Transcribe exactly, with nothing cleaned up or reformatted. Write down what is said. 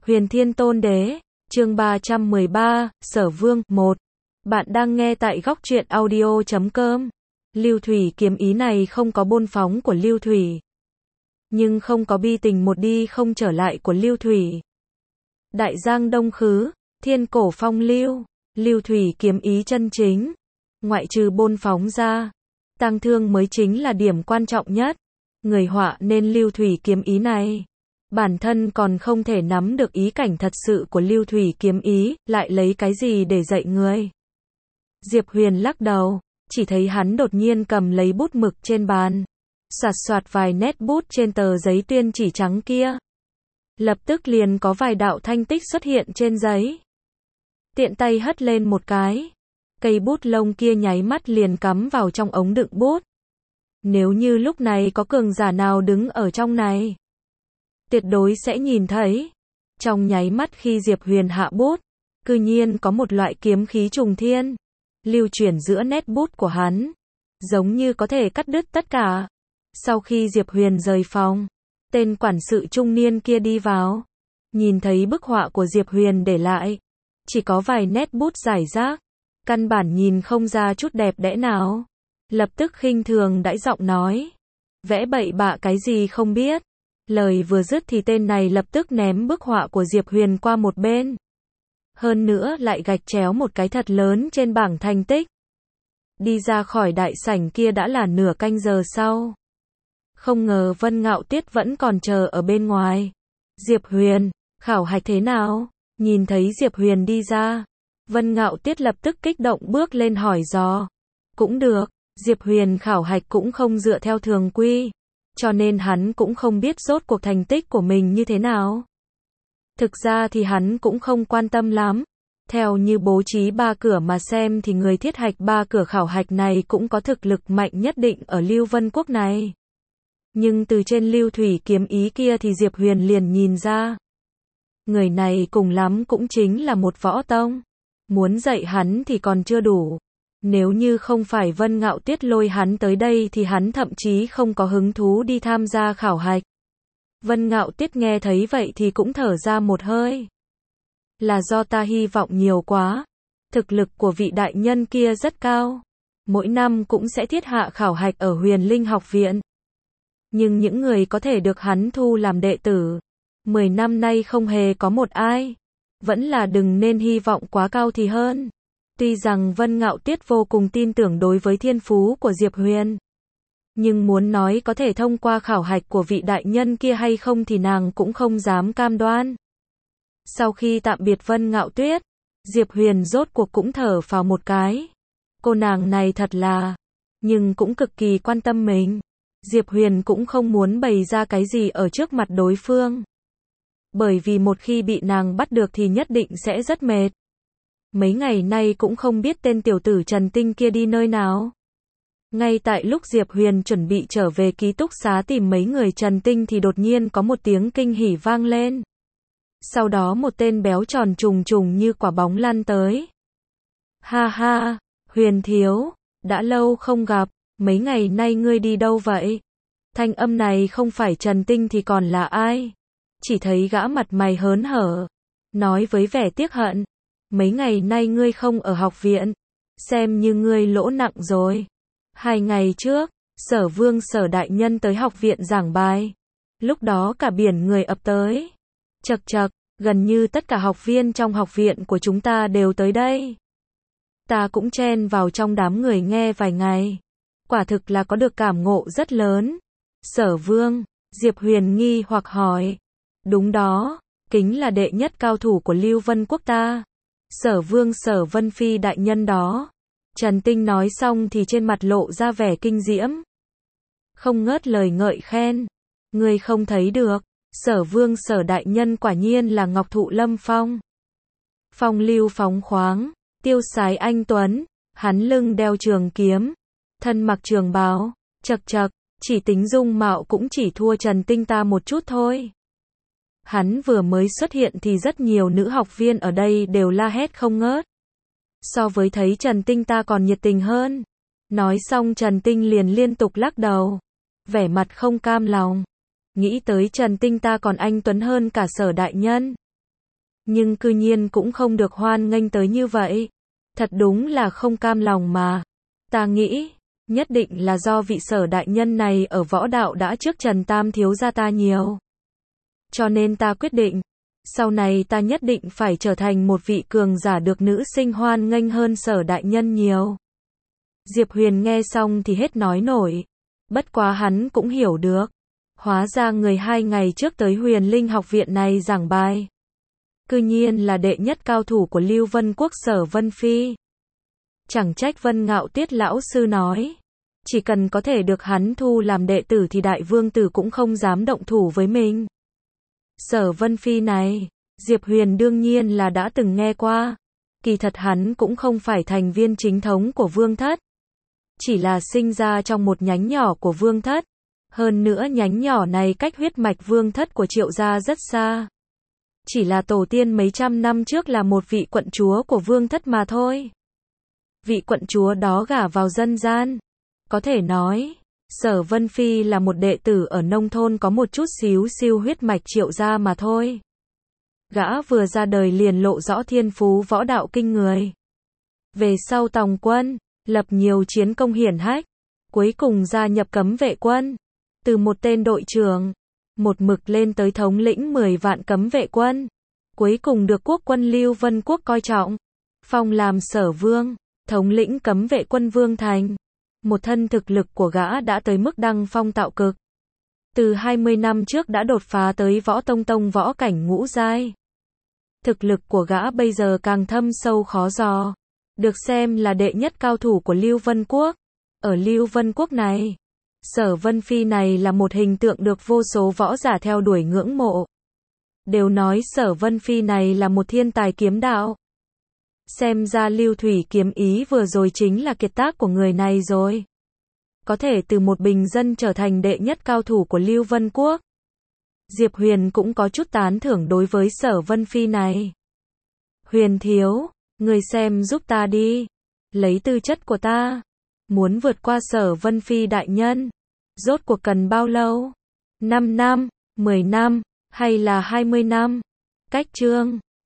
Huyền Thiên Tôn Đế, chương ba trăm mười ba, Sở Vương, một. Bạn đang nghe tại góc truyện audio chấm com. Lưu Thủy kiếm ý này không có bôn phóng của Lưu Thủy, nhưng không có bi tình một đi không trở lại của Lưu Thủy. Đại giang đông khứ, thiên cổ phong lưu, Lưu Thủy kiếm ý chân chính, ngoại trừ bôn phóng ra, tang thương mới chính là điểm quan trọng nhất. Người họa nên Lưu Thủy kiếm ý này, bản thân còn không thể nắm được ý cảnh thật sự của Lưu Thủy kiếm ý, lại lấy cái gì để dạy người? Diệp Huyền lắc đầu, chỉ thấy hắn đột nhiên cầm lấy bút mực trên bàn, soạt soạt vài nét bút trên tờ giấy tuyên chỉ trắng kia. Lập tức liền có vài đạo thanh tích xuất hiện trên giấy. Tiện tay hất lên một cái, cây bút lông kia nháy mắt liền cắm vào trong ống đựng bút. Nếu như lúc này có cường giả nào đứng ở trong này, tuyệt đối sẽ nhìn thấy. Trong nháy mắt khi Diệp Huyền hạ bút, cư nhiên có một loại kiếm khí trùng thiên lưu chuyển giữa nét bút của hắn, giống như có thể cắt đứt tất cả. Sau khi Diệp Huyền rời phòng, tên quản sự trung niên kia đi vào, nhìn thấy bức họa của Diệp Huyền để lại, chỉ có vài nét bút rải rác, căn bản nhìn không ra chút đẹp đẽ nào. Lập tức khinh thường đãi giọng nói, vẽ bậy bạ cái gì không biết. Lời vừa dứt thì tên này lập tức ném bức họa của Diệp Huyền qua một bên. Hơn nữa lại gạch chéo một cái thật lớn trên bảng thành tích. Đi ra khỏi đại sảnh kia đã là nửa canh giờ sau. Không ngờ Vân Ngạo Tuyết vẫn còn chờ ở bên ngoài. Diệp Huyền, khảo hạch thế nào? Nhìn thấy Diệp Huyền đi ra, Vân Ngạo Tuyết lập tức kích động bước lên hỏi dò. Cũng được, Diệp Huyền khảo hạch cũng không dựa theo thường quy, cho nên hắn cũng không biết rốt cuộc thành tích của mình như thế nào. Thực ra thì hắn cũng không quan tâm lắm. Theo như bố trí ba cửa mà xem thì người thiết hạch ba cửa khảo hạch này cũng có thực lực mạnh nhất định ở Lưu Vân Quốc này. Nhưng từ trên Lưu Thủy kiếm ý kia thì Diệp Huyền liền nhìn ra, người này cùng lắm cũng chính là một võ tông. Muốn dạy hắn thì còn chưa đủ. Nếu như không phải Vân Ngạo Tuyết lôi hắn tới đây thì hắn thậm chí không có hứng thú đi tham gia khảo hạch. Vân Ngạo Tuyết nghe thấy vậy thì cũng thở ra một hơi. Là do ta hy vọng nhiều quá. Thực lực của vị đại nhân kia rất cao. Mỗi năm cũng sẽ thiết hạ khảo hạch ở Huyền Linh học viện. Nhưng những người có thể được hắn thu làm đệ tử, mười năm nay không hề có một ai. Vẫn là đừng nên hy vọng quá cao thì hơn. Tuy rằng Vân Ngạo Tuyết vô cùng tin tưởng đối với thiên phú của Diệp Huyền, nhưng muốn nói có thể thông qua khảo hạch của vị đại nhân kia hay không thì nàng cũng không dám cam đoan. Sau khi tạm biệt Vân Ngạo Tuyết, Diệp Huyền rốt cuộc cũng thở phào một cái. Cô nàng này thật là, nhưng cũng cực kỳ quan tâm mình. Diệp Huyền cũng không muốn bày ra cái gì ở trước mặt đối phương, bởi vì một khi bị nàng bắt được thì nhất định sẽ rất mệt. Mấy ngày nay cũng không biết tên tiểu tử Trần Tinh kia đi nơi nào. Ngay tại lúc Diệp Huyền chuẩn bị trở về ký túc xá tìm mấy người Trần Tinh thì đột nhiên có một tiếng kinh hỉ vang lên. Sau đó một tên béo tròn trùng trùng như quả bóng lăn tới. Ha ha, Huyền thiếu, đã lâu không gặp, mấy ngày nay ngươi đi đâu vậy? Thanh âm này không phải Trần Tinh thì còn là ai? Chỉ thấy gã mặt mày hớn hở, nói với vẻ tiếc hận. Mấy ngày nay ngươi không ở học viện, xem như ngươi lỗ nặng rồi. Hai ngày trước, Sở Vương Sở Đại Nhân tới học viện giảng bài. Lúc đó cả biển người ập tới. Chậc chậc, gần như tất cả học viên trong học viện của chúng ta đều tới đây. Ta cũng chen vào trong đám người nghe vài ngày. Quả thực là có được cảm ngộ rất lớn. Sở Vương, Diệp Huyền nghi hoặc hỏi. Đúng đó, kính là đệ nhất cao thủ của Lưu Vân Quốc ta. Sở Vương Sở Vân Phi đại nhân đó. Trần Tinh nói xong thì trên mặt lộ ra vẻ kinh diễm, không ngớt lời ngợi khen. Ngươi không thấy được, Sở Vương Sở đại nhân quả nhiên là ngọc thụ lâm phong. Phong lưu phóng khoáng, tiêu sái anh tuấn, hắn lưng đeo trường kiếm, thân mặc trường bào, chậc chậc, chỉ tính dung mạo cũng chỉ thua Trần Tinh ta một chút thôi. Hắn vừa mới xuất hiện thì rất nhiều nữ học viên ở đây đều la hét không ngớt. So với thấy Trần Tinh ta còn nhiệt tình hơn. Nói xong Trần Tinh liền liên tục lắc đầu, vẻ mặt không cam lòng. Nghĩ tới Trần Tinh ta còn anh tuấn hơn cả Sở đại nhân. Nhưng cư nhiên cũng không được hoan nghênh tới như vậy. Thật đúng là không cam lòng mà. Ta nghĩ, nhất định là do vị Sở đại nhân này ở võ đạo đã trước Trần Tam thiếu gia ta nhiều. Cho nên ta quyết định, sau này ta nhất định phải trở thành một vị cường giả được nữ sinh hoan nghênh hơn Sở đại nhân nhiều. Diệp Huyền nghe xong thì hết nói nổi. Bất quá hắn cũng hiểu được. Hóa ra người hai ngày trước tới Huyền Linh học viện này giảng bài. Cư nhiên là đệ nhất cao thủ của Lưu Vân Quốc Sở Vân Phi. Chẳng trách Vân Ngạo Tiết lão sư nói. Chỉ cần có thể được hắn thu làm đệ tử thì đại vương tử cũng không dám động thủ với mình. Sở Vân Phi này, Diệp Huyền đương nhiên là đã từng nghe qua. Kỳ thật hắn cũng không phải thành viên chính thống của vương thất. Chỉ là sinh ra trong một nhánh nhỏ của vương thất. Hơn nữa nhánh nhỏ này cách huyết mạch vương thất của Triệu gia rất xa. Chỉ là tổ tiên mấy trăm năm trước là một vị quận chúa của vương thất mà thôi. Vị quận chúa đó gả vào dân gian. Có thể nói, Sở Vân Phi là một đệ tử ở nông thôn có một chút xíu siêu huyết mạch Triệu gia mà thôi. Gã vừa ra đời liền lộ rõ thiên phú võ đạo kinh người. Về sau tòng quân, lập nhiều chiến công hiển hách, cuối cùng gia nhập cấm vệ quân. Từ một tên đội trưởng, một mực lên tới thống lĩnh mười vạn cấm vệ quân. Cuối cùng được quốc quân Lưu Vân Quốc coi trọng, phong làm Sở Vương, thống lĩnh cấm vệ quân Vương Thành. Một thân thực lực của gã đã tới mức đăng phong tạo cực. Từ hai mươi năm trước đã đột phá tới võ tông tông võ cảnh ngũ giai. Thực lực của gã bây giờ càng thâm sâu khó dò. Được xem là đệ nhất cao thủ của Lưu Vân Quốc. Ở Lưu Vân Quốc này, Sở Vân Phi này là một hình tượng được vô số võ giả theo đuổi ngưỡng mộ. Đều nói Sở Vân Phi này là một thiên tài kiếm đạo. Xem ra Lưu Thủy kiếm ý vừa rồi chính là kiệt tác của người này rồi. Có thể từ một bình dân trở thành đệ nhất cao thủ của Lưu Vân Quốc. Diệp Huyền cũng có chút tán thưởng đối với Sở Vân Phi này. Huyền thiếu, người xem giúp ta đi. Lấy tư chất của ta, muốn vượt qua Sở Vân Phi đại nhân, rốt cuộc cần bao lâu? năm năm, mười năm, hay là hai mươi năm? Cách chương